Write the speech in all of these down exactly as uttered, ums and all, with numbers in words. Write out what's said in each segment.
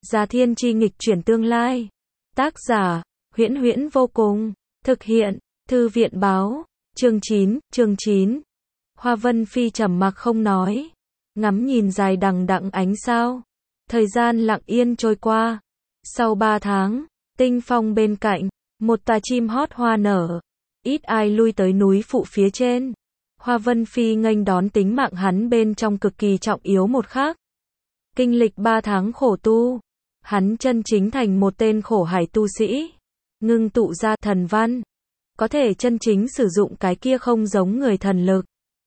Già Thiên Chi nghịch chuyển tương lai. Tác giả, Huyễn Huyễn vô cùng. Thực hiện, Thư viện báo. Chương chín, chương chín. Hoa Vân Phi trầm mặc không nói. Ngắm nhìn dài đằng đẵng ánh sao. Thời gian lặng yên trôi qua. Sau ba tháng, tinh phong bên cạnh, một tà chim hót hoa nở. Ít ai lui tới núi phụ phía trên. Hoa Vân Phi nghênh đón tính mạng hắn bên trong cực kỳ trọng yếu một khắc. Kinh lịch ba tháng khổ tu, hắn chân chính thành một tên khổ hải tu sĩ. Ngưng tụ ra thần văn. Có thể chân chính sử dụng cái kia không giống người thần lực.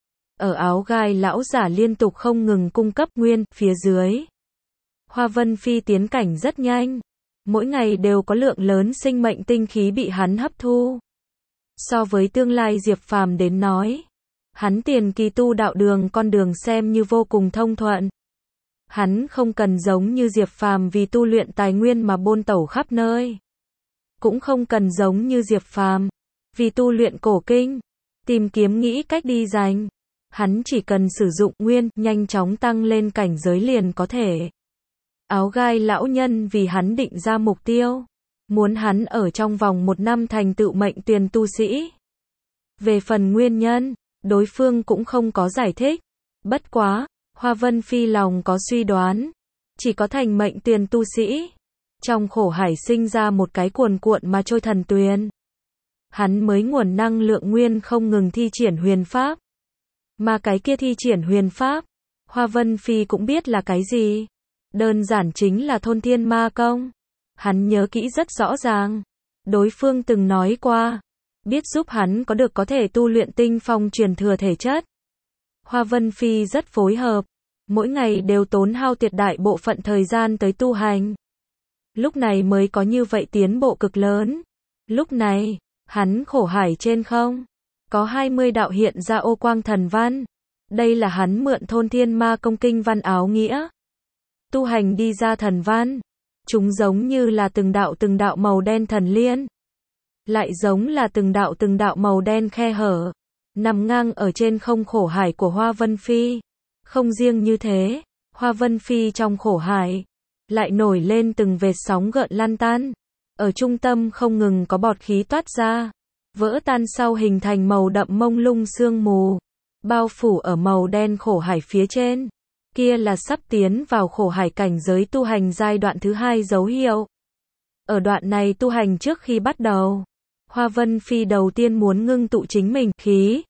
Ở áo gai lão giả liên tục không ngừng cung cấp nguyên, phía dưới. Hoa Vân Phi tiến cảnh rất nhanh. Mỗi ngày đều có lượng lớn sinh mệnh tinh khí bị hắn hấp thu. So với tương lai Diệp Phàm đến nói, hắn tiền kỳ tu đạo đường con đường xem như vô cùng thông thuận. Hắn không cần giống như Diệp Phàm vì tu luyện tài nguyên mà bôn tẩu khắp nơi. Cũng không cần giống như Diệp Phàm vì tu luyện cổ kinh, tìm kiếm nghĩ cách đi giành. Hắn chỉ cần sử dụng nguyên, nhanh chóng tăng lên cảnh giới liền có thể. Áo gai lão nhân vì hắn định ra mục tiêu. Muốn hắn ở trong vòng một năm thành tựu mệnh tuyền tu sĩ. Về phần nguyên nhân, đối phương cũng không có giải thích. Bất quá, Hoa Vân Phi lòng có suy đoán. Chỉ có thành mệnh tuyền tu sĩ. Trong khổ hải sinh ra một cái cuồn cuộn mà trôi thần tuyền. Hắn mới nguồn năng lượng nguyên không ngừng thi triển huyền pháp. Mà cái kia thi triển huyền pháp, Hoa Vân Phi cũng biết là cái gì. Đơn giản chính là thôn thiên ma công. Hắn nhớ kỹ rất rõ ràng. Đối phương từng nói qua, biết giúp hắn có được có thể tu luyện tinh phong truyền thừa thể chất. Hoa Vân Phi rất phối hợp. Mỗi ngày đều tốn hao tuyệt đại bộ phận thời gian tới tu hành. Lúc này mới có như vậy tiến bộ cực lớn. Lúc này, hắn khổ hải trên không. Có hai mươi đạo hiện ra ô quang thần văn. Đây là hắn mượn thôn thiên ma công kinh văn áo nghĩa. Tu hành đi ra thần văn. Chúng giống như là từng đạo từng đạo màu đen thần liên. Lại giống là từng đạo từng đạo màu đen khe hở. Nằm ngang ở trên không khổ hải của Hoa Vân Phi. Không riêng như thế, Hoa Vân Phi trong khổ hải. Lại nổi lên từng vệt sóng gợn lan tan. Ở trung tâm không ngừng có bọt khí toát ra. Vỡ tan sau hình thành màu đậm mông lung sương mù. Bao phủ ở màu đen khổ hải phía trên. Kia là sắp tiến vào khổ hải cảnh giới tu hành giai đoạn thứ hai dấu hiệu. Ở đoạn này tu hành trước khi bắt đầu, Hoa Vân Phi đầu tiên muốn ngưng tụ chính mình khí.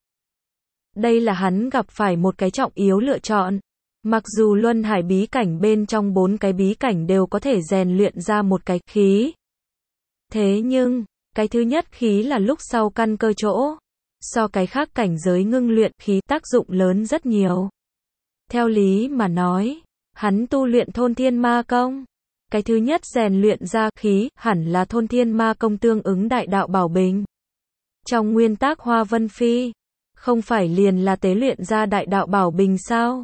Đây là hắn gặp phải một cái trọng yếu lựa chọn. Mặc dù luân hải bí cảnh bên trong bốn cái bí cảnh đều có thể rèn luyện ra một cái khí. Thế nhưng, cái thứ nhất khí là lúc sau căn cơ chỗ. So cái khác cảnh giới ngưng luyện khí tác dụng lớn rất nhiều. Theo lý mà nói, hắn tu luyện thôn thiên ma công. Cái thứ nhất rèn luyện ra khí hẳn là thôn thiên ma công tương ứng đại đạo bảo bình. Trong nguyên tắc Hoa Vân Phi, không phải liền là tế luyện ra đại đạo bảo bình sao?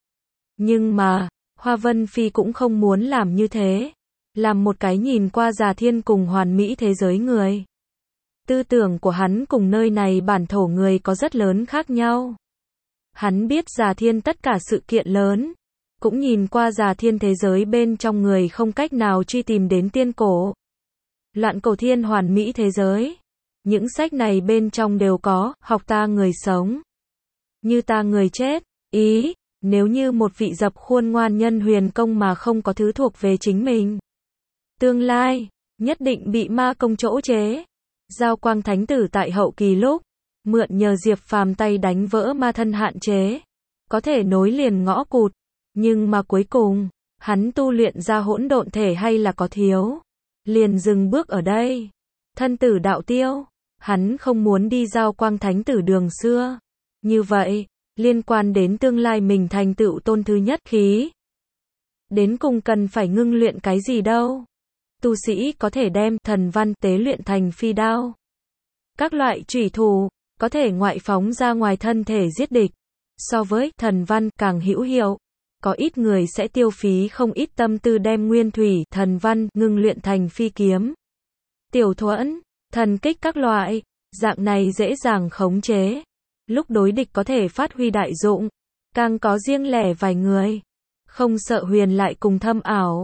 Nhưng mà, Hoa Vân Phi cũng không muốn làm như thế. Làm một cái nhìn qua Già Thiên cùng hoàn mỹ thế giới người. Tư tưởng của hắn cùng nơi này bản thổ người có rất lớn khác nhau. Hắn biết Già Thiên tất cả sự kiện lớn. Cũng nhìn qua Già Thiên thế giới bên trong người không cách nào truy tìm đến tiên cổ. Loạn cổ thiên hoàn mỹ thế giới. Những sách này bên trong đều có, học ta người sống. Như ta người chết, ý, nếu như một vị dập khuôn ngoan nhân huyền công mà không có thứ thuộc về chính mình. Tương lai, nhất định bị ma công chỗ chế. Giao quang thánh tử tại hậu kỳ lúc, mượn nhờ Diệp Phàm tay đánh vỡ ma thân hạn chế. Có thể nối liền ngõ cụt. Nhưng mà cuối cùng, hắn tu luyện ra hỗn độn thể hay là có thiếu. Liền dừng bước ở đây. Thân tử đạo tiêu. Hắn không muốn đi giao quang thánh tử đường xưa. Như vậy, liên quan đến tương lai mình thành tựu tôn thứ nhất khí. Đến cùng cần phải ngưng luyện cái gì đâu. Tu sĩ có thể đem thần văn tế luyện thành phi đao. Các loại chủy thủ, có thể ngoại phóng ra ngoài thân thể giết địch. So với thần văn càng hữu hiệu. Có ít người sẽ tiêu phí không ít tâm tư đem nguyên thủy thần văn ngưng luyện thành phi kiếm. Tiểu thuẫn, thần kích các loại, dạng này dễ dàng khống chế. Lúc đối địch có thể phát huy đại dụng. Càng có riêng lẻ vài người. Không sợ huyền lại cùng thâm ảo.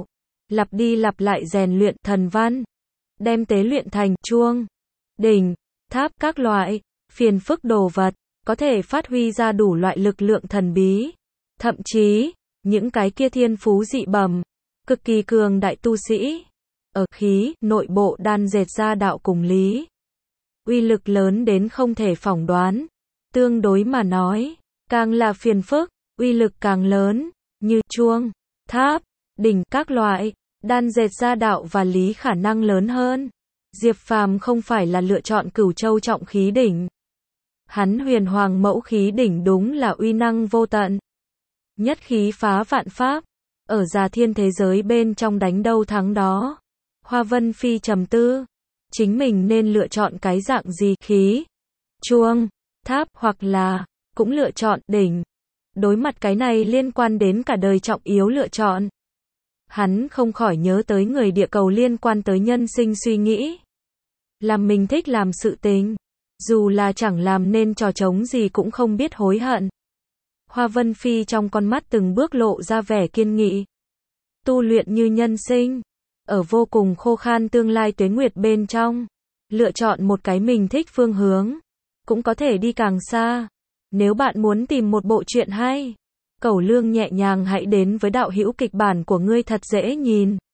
lặp đi lặp lại rèn luyện thần văn, đem tế luyện thành chuông, đỉnh, tháp các loại, phiền phức đồ vật, có thể phát huy ra đủ loại lực lượng thần bí. Thậm chí, những cái kia thiên phú dị bẩm, cực kỳ cường đại tu sĩ, ở khí, nội bộ đan dệt ra đạo cùng lý. Uy lực lớn đến không thể phỏng đoán. Tương đối mà nói, càng là phiền phức, uy lực càng lớn, như chuông, tháp, đỉnh các loại, đan dệt ra đạo và lý khả năng lớn hơn. Diệp Phàm không phải là lựa chọn Cửu Châu trọng khí đỉnh. Hắn huyền hoàng mẫu khí đỉnh đúng là uy năng vô tận. Nhất khí phá vạn pháp, ở Già Thiên thế giới bên trong đánh đâu thắng đó. Hoa Vân Phi trầm tư, chính mình nên lựa chọn cái dạng gì, khí, chuông, tháp hoặc là cũng lựa chọn đỉnh. Đối mặt cái này liên quan đến cả đời trọng yếu lựa chọn, hắn không khỏi nhớ tới người địa cầu liên quan tới nhân sinh suy nghĩ. Làm mình thích làm sự tình, dù là chẳng làm nên trò trống gì cũng không biết hối hận. Hoa Vân Phi trong con mắt từng bước lộ ra vẻ kiên nghị. Tu luyện như nhân sinh, ở vô cùng khô khan tương lai tuế nguyệt bên trong, lựa chọn một cái mình thích phương hướng, cũng có thể đi càng xa. Nếu bạn muốn tìm một bộ truyện hay, Cẩu Lương nhẹ nhàng hãy đến với đạo hữu kịch bản của ngươi thật dễ nhìn.